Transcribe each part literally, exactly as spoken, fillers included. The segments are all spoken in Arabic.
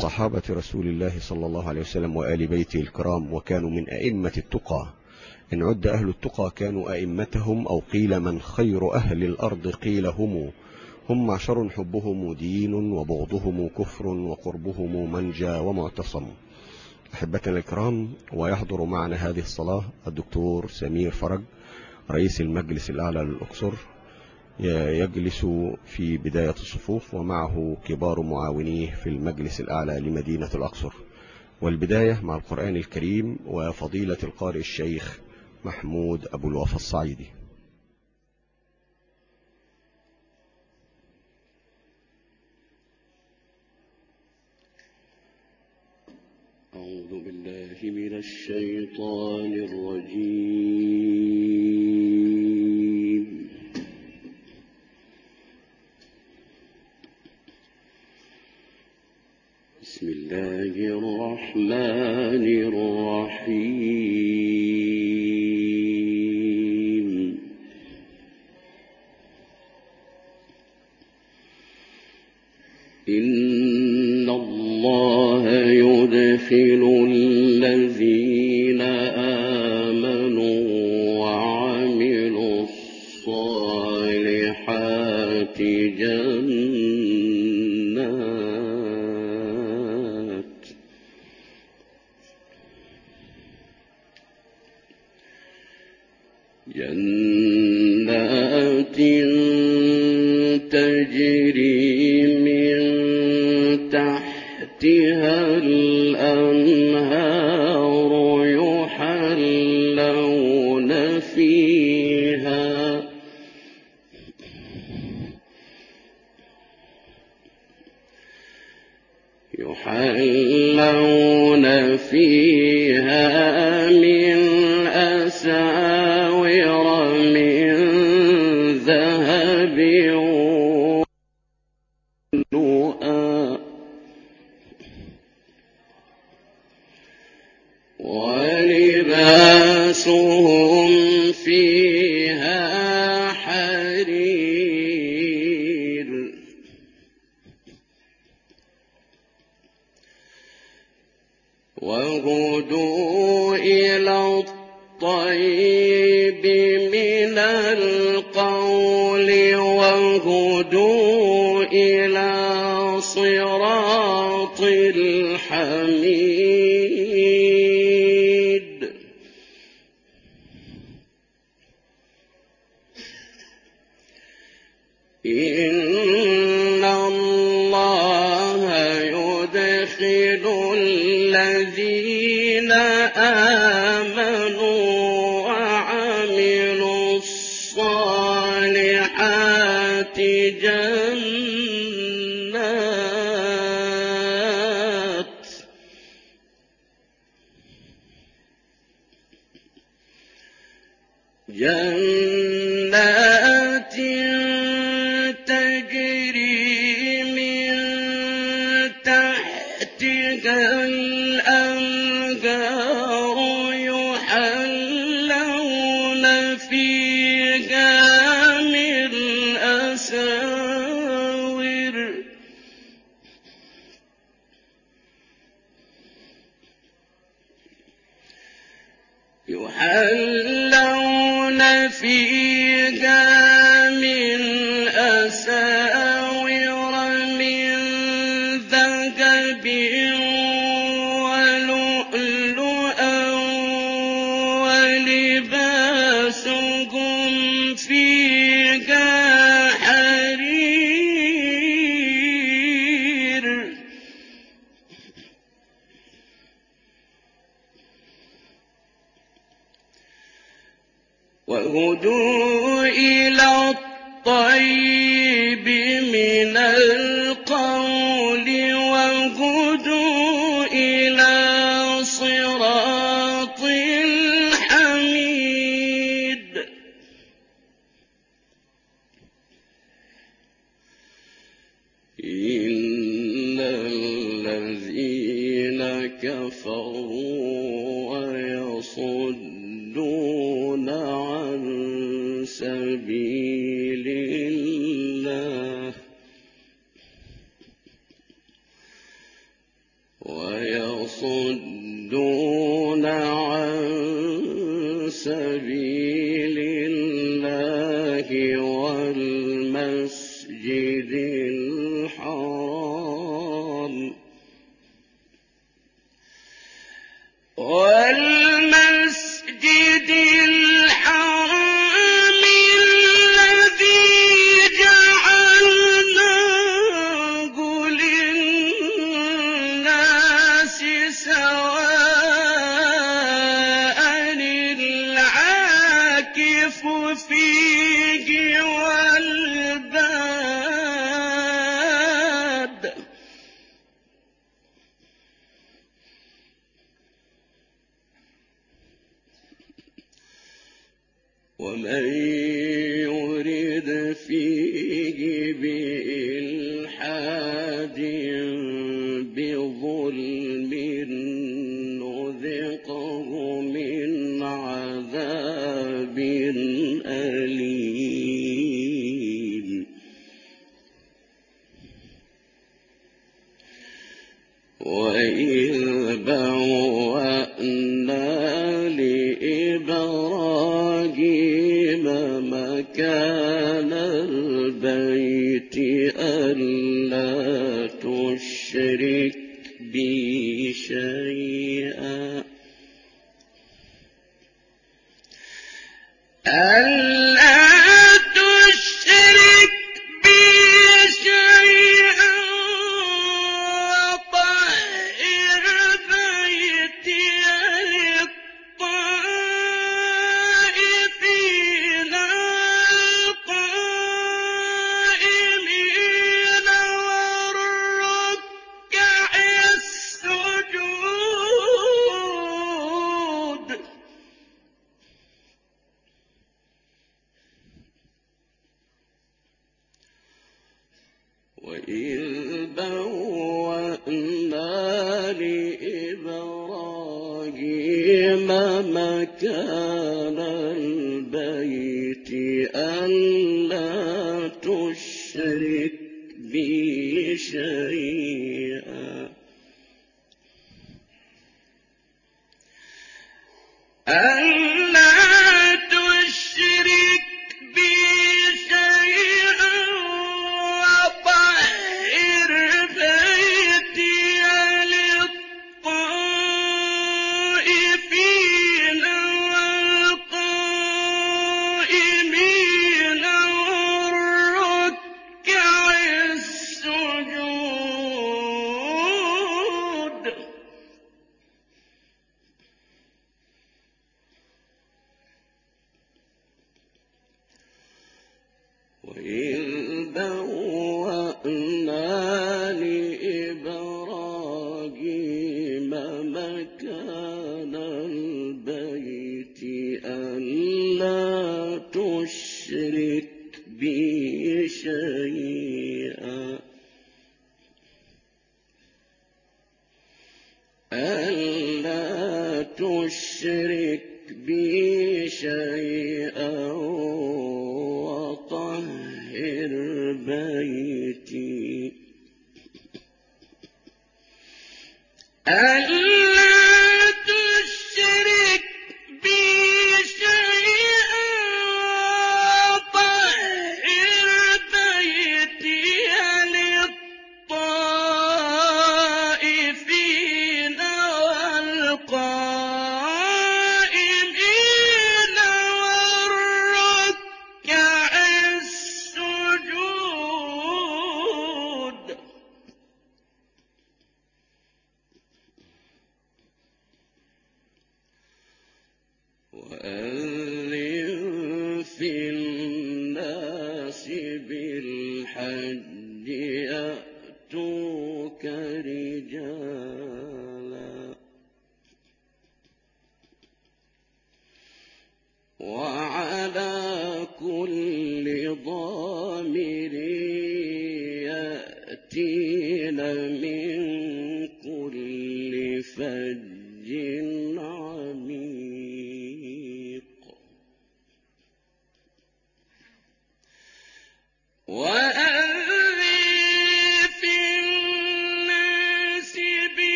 صحابة رسول الله صلى الله عليه وسلم وآل بيته الكرام، وكانوا من أئمة التقى. إن عد أهل التقى كانوا أئمتهم، أو قيل من خير أهل الأرض قيل هم هم معشر حبهم دين وبغضهم كفر وقربهم منجى ومعتصم. أحبتنا الكرام، ويحضر معنا هذه الصلاة الدكتور سمير فرج رئيس المجلس الأعلى للأقصر، يجلس في بداية الصفوف، ومعه كبار معاونيه في المجلس الأعلى لمدينة الأقصر. والبداية مع القرآن الكريم وفضيلة القارئ الشيخ محمود أبو الوفا الصعيدي. أعوذ بالله من الشيطان الرجيم. بسم الله الرحمن الرحيم. إن الله يدخل الذين آمنوا وعملوا الصالحات جنات جنات تجري من تحتها الأنهار يحلون فيها يحلون فيها من أساور من ذهب ولؤلؤا ولباسهم فيها حرير وهدوا إلى الطيب من القول وهدوا إلى صراط الحميد. إن الله يدخل الذين آمنوا وعملوا الصالحات جنات جنات تجري من تحتها الأنهار يحلون فيها من أساور يحلون فيها من أساور من ذهب ولؤلؤا ولباسهم فيها حرير وهدوا إلى الطيب من القول وهدوا إلى صراط الحميد. إن الذين كفروا ويصدون عن سبيل الله ويصدون عن سبيل الله والمسجد الحرام والمسجد الحرام الذي جعلناه للناس سواء العاكف فيه والباد ومن يرد فيه بإلحاد بظلم نذقه من عذاب أليم وإذ بوأنا لإبراهيم مكان البيت ألا تشرك بي شيئا ألا تشرك بي شيئا وطهر بيتي للطائفين والقائمين والركع السجود وإذ بوأنا لإبراهيم مكان البيت ألا تشرك بي شيئا ألا تشرك بي شيئا وطهر بيتي للطائفين والقائمين والركع السجود وإذ بوأنا لإبراهيم مكان البيت ألا تشرك بي شيئا ألا تشرك بي شيئا وطهر بيتي ألا تشرك بي شيئا وطهر بيتي للطائفين والقائمين والركع السجود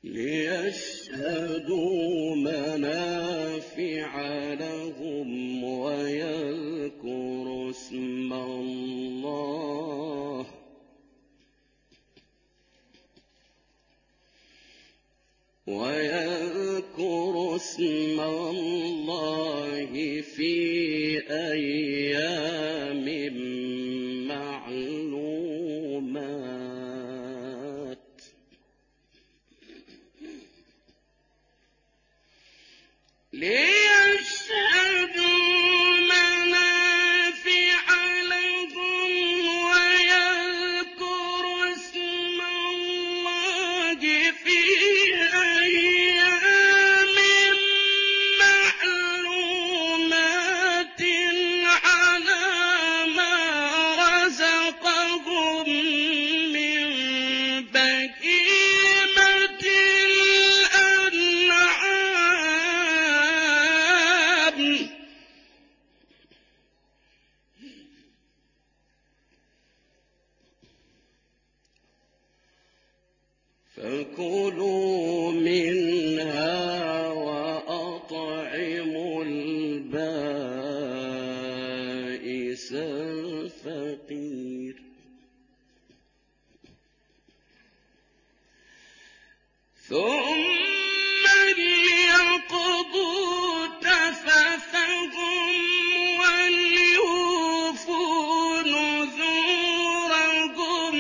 ليشهدوا منافع لهم ويذكروا اسم الله ويذكروا اسم الله في أيام معلومات ليشهدوا منافع لهم ويذكروا اسم الله في أيام معلومات على ما رزقهم من بهيمة الأنعام فكلوا منها وأطعموا البائس الفقير ثم ليقضوا تفثهم وليوفوا نذورهم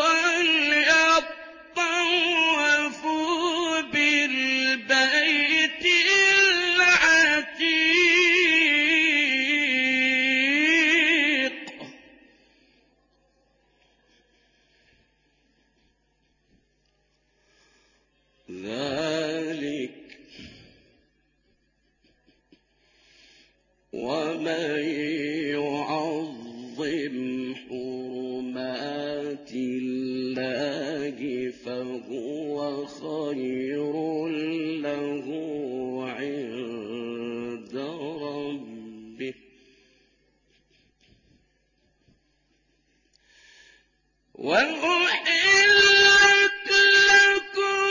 وليطوفوا بالبيت العتيق ذلك ومن يعظم حرمات الله فهو خير له عند ربه وأحلت لكم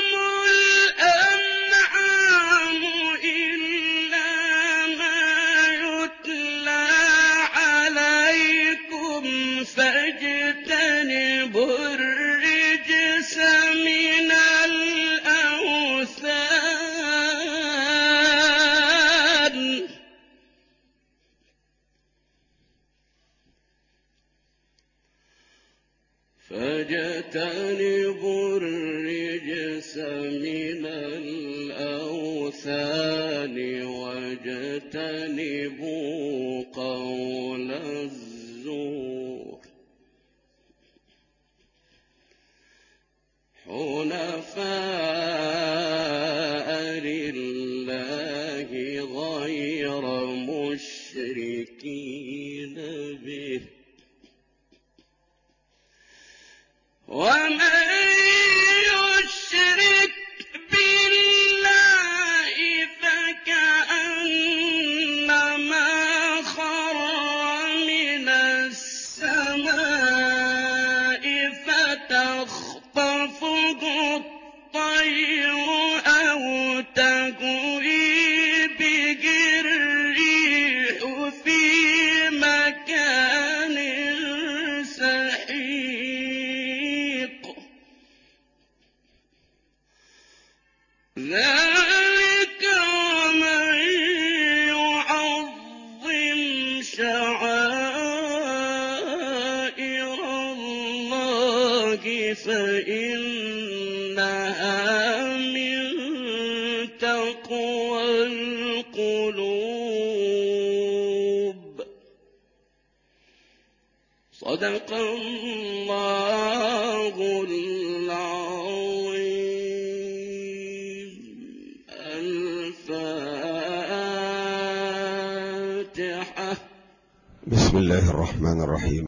الأنعام إلا ما يتلى عليكم فاجتنبوا الرجس من الأوثان فاجتنبوا الرجس من الأوثان واجتنبوا قول الزور حنفاء لله غير مشركين به ومن يشرك بالله فكأنما خر من السماء فتخطفه الطير أو تهوي به الريح في مكان سحيق ذلك ومن يعظم شعائر الله فإنها من تقوى القلوب صدق الله العظيم. الفاتحة. بسم الله الرحمن الرحيم.